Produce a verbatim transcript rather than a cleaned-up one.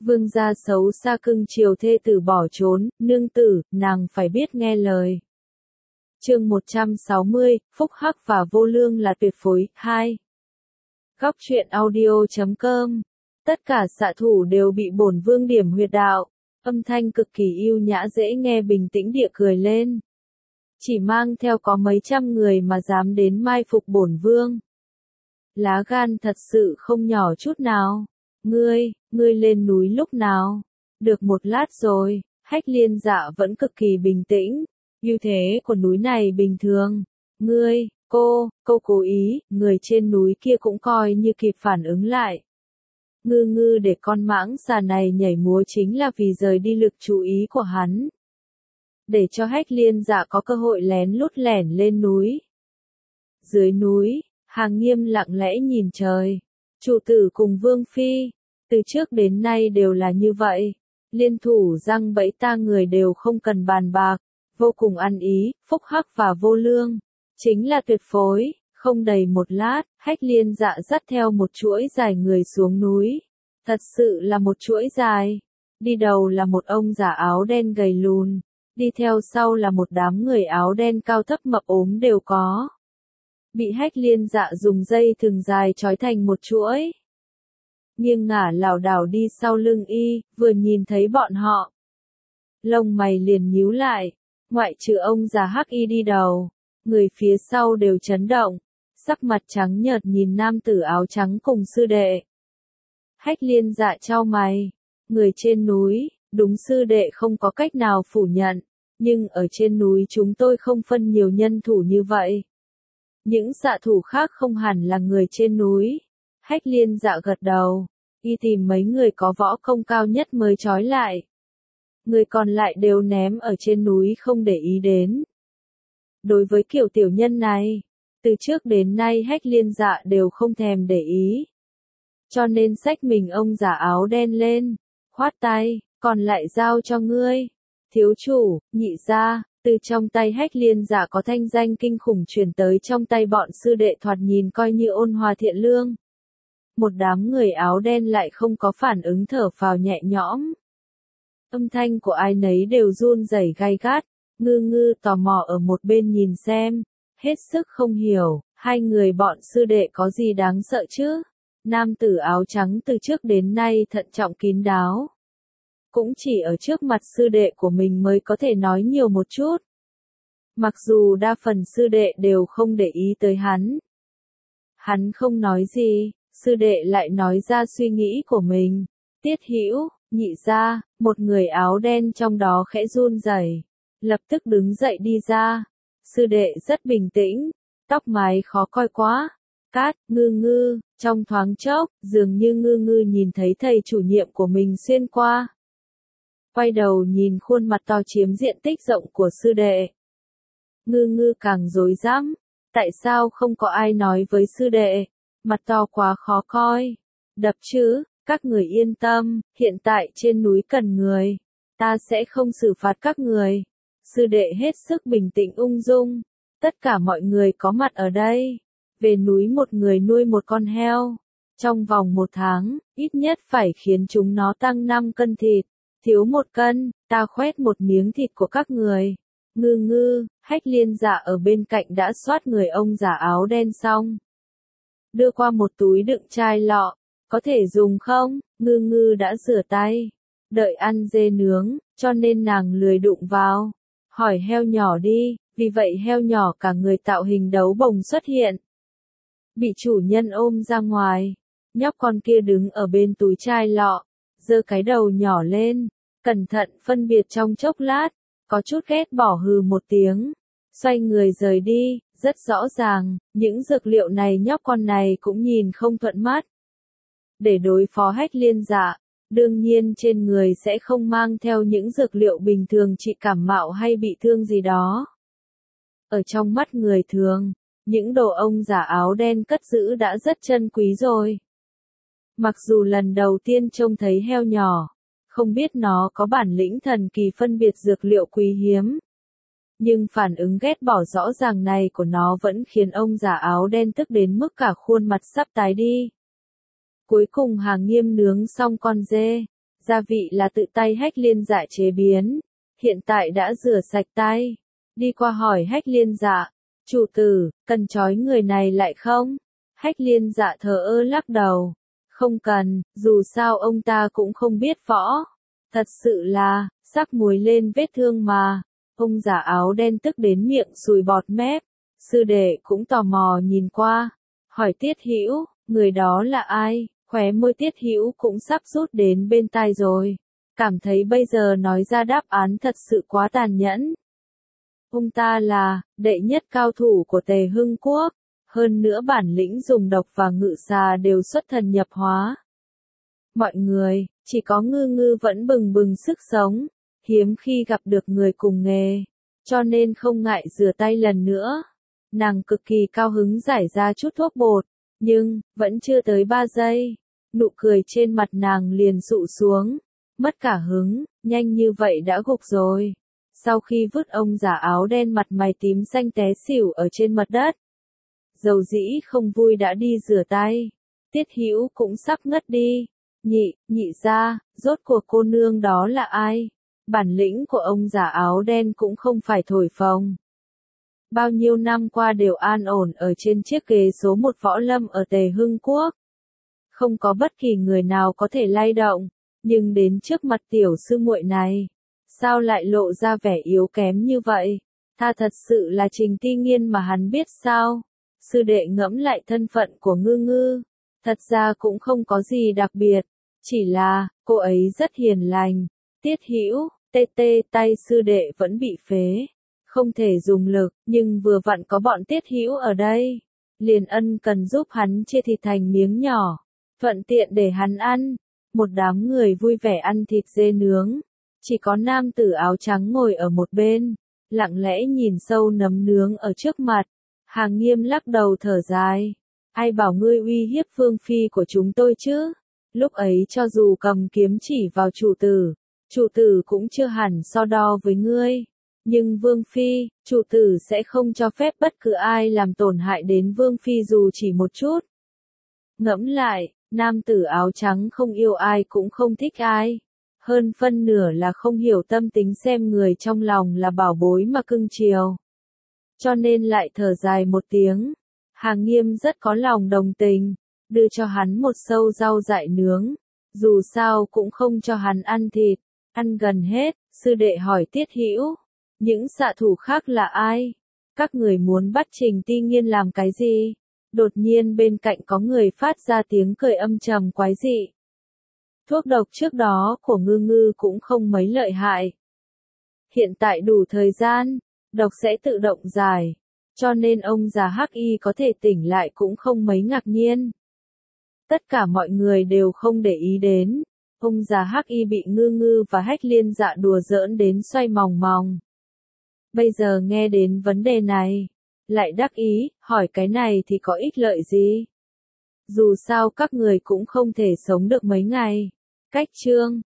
Vương gia xấu xa cưng chiều thê tử bỏ trốn, nương tử, nàng phải biết nghe lời. Chương một trăm sáu mươi, Phúc Hắc và Vô Lương là tuyệt phối, hai. Góc truyện audio chấm com. Tất cả xạ thủ đều bị bổn vương điểm huyệt đạo. Âm thanh cực kỳ yêu nhã dễ nghe bình tĩnh địa cười lên. Chỉ mang theo có mấy trăm người mà dám đến mai phục bổn vương. Lá gan thật sự không nhỏ chút nào. Ngươi, ngươi lên núi lúc nào? Được một lát rồi, Hách Liên Dạ vẫn cực kỳ bình tĩnh. Ưu thế của núi này bình thường. Ngươi, cô, cô cố ý, người trên núi kia cũng coi như kịp phản ứng lại. Ngư ngư để con mãng xà này nhảy múa chính là vì rời đi lực chú ý của hắn. Để cho Hách Liên Dạ có cơ hội lén lút lẻn lên núi. Dưới núi, Hàng Nghiêm lặng lẽ nhìn trời. Chủ tử cùng Vương Phi, từ trước đến nay đều là như vậy. Liên thủ răng bẫy ta người đều không cần bàn bạc. Vô cùng ăn ý, Phúc Hắc và Vô Lương. Chính là tuyệt phối. Không đầy một lát, Hách Liên Dạ dắt theo một chuỗi dài người xuống núi. Thật sự là một chuỗi dài. Đi đầu là một ông già áo đen gầy lùn. Đi theo sau là một đám người áo đen cao thấp mập ốm đều có. Bị Hách Liên Dạ dùng dây thừng dài trói thành một chuỗi. Nghiêng ngả lảo đảo đi sau lưng y, vừa nhìn thấy bọn họ. Lông mày liền nhíu lại, ngoại trừ ông già Hắc Y đi đầu. Người phía sau đều chấn động, sắc mặt trắng nhợt nhìn nam tử áo trắng cùng sư đệ. Hách Liên Dạ chau mày, người trên núi, đúng sư đệ không có cách nào phủ nhận, nhưng ở trên núi chúng tôi không phân nhiều nhân thủ như vậy. Những xạ thủ khác không hẳn là người trên núi. Hách Liên Dạ gật đầu, y tìm mấy người có võ công cao nhất mới trói lại. Người còn lại đều ném ở trên núi không để ý đến. Đối với kiểu tiểu nhân này, từ trước đến nay Hách Liên Dạ đều không thèm để ý. Cho nên xách mình ông già áo đen lên, khoát tay, còn lại giao cho ngươi. Thiếu chủ, nhị gia, từ trong tay Hách Liên Dạ có thanh danh kinh khủng truyền tới trong tay bọn sư đệ thoạt nhìn coi như ôn hòa thiện lương. Một đám người áo đen lại không có phản ứng thở phào nhẹ nhõm. Âm thanh của ai nấy đều run rẩy gay gắt. Ngư ngư tò mò ở một bên nhìn xem, hết sức không hiểu, hai người bọn sư đệ có gì đáng sợ chứ? Nam tử áo trắng từ trước đến nay thận trọng kín đáo. Cũng chỉ ở trước mặt sư đệ của mình mới có thể nói nhiều một chút. Mặc dù đa phần sư đệ đều không để ý tới hắn. Hắn không nói gì, sư đệ lại nói ra suy nghĩ của mình. Tiết Hữu, nhị gia, một người áo đen trong đó khẽ run rẩy. Lập tức đứng dậy đi ra. Sư đệ rất bình tĩnh, tóc mái khó coi quá. Cát, ngư ngư, trong thoáng chốc, dường như ngư ngư nhìn thấy thầy chủ nhiệm của mình xuyên qua. Quay đầu nhìn khuôn mặt to chiếm diện tích rộng của sư đệ. Ngư ngư càng rối rắm, tại sao không có ai nói với sư đệ, mặt to quá khó coi. Đập chứ, các người yên tâm, hiện tại trên núi cần người, ta sẽ không xử phạt các người. Sư đệ hết sức bình tĩnh ung dung. Tất cả mọi người có mặt ở đây. Về núi một người nuôi một con heo. Trong vòng một tháng, ít nhất phải khiến chúng nó tăng năm cân thịt. Thiếu một cân, ta khoét một miếng thịt của các người. Ngư ngư, Hách Liên Dạ ở bên cạnh đã xoát người ông già áo đen xong. Đưa qua một túi đựng chai lọ. Có thể dùng không? Ngư ngư đã rửa tay. Đợi ăn dê nướng, cho nên nàng lười đụng vào. Hỏi heo nhỏ đi, vì vậy heo nhỏ cả người tạo hình đấu bồng xuất hiện. Bị chủ nhân ôm ra ngoài, nhóc con kia đứng ở bên túi chai lọ, giơ cái đầu nhỏ lên, cẩn thận phân biệt trong chốc lát, có chút ghét bỏ hừ một tiếng, xoay người rời đi, rất rõ ràng, những dược liệu này nhóc con này cũng nhìn không thuận mắt. Để đối phó Hách Liên Dạ, đương nhiên trên người sẽ không mang theo những dược liệu bình thường trị cảm mạo hay bị thương gì đó. Ở trong mắt người thường, những đồ ông già áo đen cất giữ đã rất chân quý rồi. Mặc dù lần đầu tiên trông thấy heo nhỏ, không biết nó có bản lĩnh thần kỳ phân biệt dược liệu quý hiếm. Nhưng phản ứng ghét bỏ rõ ràng này của nó vẫn khiến ông già áo đen tức đến mức cả khuôn mặt sắp tái đi. Cuối cùng Hàng Nghiêm nướng xong con dê, Gia vị là tự tay Hách Liên Dạ chế biến, hiện tại đã rửa sạch tay. Đi qua hỏi Hách Liên Dạ, chủ tử, cần trói người này lại không? Hách Liên Dạ thờ ơ lắc đầu, không cần, dù sao ông ta cũng không biết võ. Thật sự là, sắc muối lên vết thương mà. Ông già áo đen tức đến miệng sùi bọt mép. Sư đệ cũng tò mò nhìn qua, hỏi Tiết Hữu, người đó là ai? Khóe môi Tiết Hữu cũng sắp rút đến bên tai rồi, cảm thấy bây giờ nói ra đáp án thật sự quá tàn nhẫn. Ông ta là đệ nhất cao thủ của Tề Hưng Quốc, hơn nữa bản lĩnh dùng độc và ngự xà đều xuất thần nhập hóa. Mọi người, chỉ có Ngư Ngư vẫn bừng bừng sức sống, hiếm khi gặp được người cùng nghề, cho nên không ngại rửa tay lần nữa. Nàng cực kỳ cao hứng giải ra chút thuốc bột, nhưng, vẫn chưa tới ba giây, nụ cười trên mặt nàng liền dụ xuống, mất cả hứng, nhanh như vậy đã gục rồi. Sau khi vứt ông già áo đen mặt mày tím xanh té xỉu ở trên mặt đất, dầu dĩ không vui đã đi rửa tay. Tiết Hữu cũng sắp ngất đi. Nhị, nhị gia, rốt cuộc cô nương đó là ai? Bản lĩnh của ông già áo đen cũng không phải thổi phồng. Bao nhiêu năm qua đều an ổn ở trên chiếc ghế số một võ lâm ở Tề Hưng Quốc. Không có bất kỳ người nào có thể lay động, nhưng đến trước mặt tiểu sư muội này, sao lại lộ ra vẻ yếu kém như vậy? Tha thật sự là Trình Ti Nghiên mà hắn biết sao? Sư đệ ngẫm lại thân phận của Ngư Ngư, thật ra cũng không có gì đặc biệt, chỉ là, cô ấy rất hiền lành. Tiết Hữu, tê tê tay sư đệ vẫn bị phế, không thể dùng lực, nhưng vừa vặn có bọn Tiết Hữu ở đây, liền ân cần giúp hắn chia thịt thành miếng nhỏ, thuận tiện để hắn ăn. Một đám người vui vẻ ăn thịt dê nướng, chỉ có nam tử áo trắng ngồi ở một bên, lặng lẽ nhìn sâu nấm nướng ở trước mặt. Hàng Nghiêm lắc đầu thở dài, ai bảo ngươi uy hiếp vương phi của chúng tôi chứ? Lúc ấy cho dù cầm kiếm chỉ vào chủ tử, chủ tử cũng chưa hẳn so đo với ngươi. Nhưng vương phi, chủ tử sẽ không cho phép bất cứ ai làm tổn hại đến vương phi dù chỉ một chút. Ngẫm lại, nam tử áo trắng không yêu ai cũng không thích ai. Hơn phân nửa là không hiểu tâm tính xem người trong lòng là bảo bối mà cưng chiều. Cho nên lại thở dài một tiếng. Hàng Nghiêm rất có lòng đồng tình, đưa cho hắn một sâu rau dại nướng. Dù sao cũng không cho hắn ăn thịt. Ăn gần hết, sư đệ hỏi Tiết Hữu, những xạ thủ khác là ai? Các người muốn bắt Trình Ti Nghiên làm cái gì? Đột nhiên bên cạnh có người phát ra tiếng cười âm trầm quái dị. Thuốc độc trước đó của Ngư Ngư cũng không mấy lợi hại. Hiện tại đủ thời gian, độc sẽ tự động giải, cho nên ông già Hắc Y có thể tỉnh lại cũng không mấy ngạc nhiên. Tất cả mọi người đều không để ý đến, ông già Hắc Y bị Ngư Ngư và Hách Liên Dạ đùa giỡn đến xoay mòng mòng. Bây giờ nghe đến vấn đề này, lại đắc ý, hỏi cái này thì có ích lợi gì? Dù sao các người cũng không thể sống được mấy ngày. Cách chương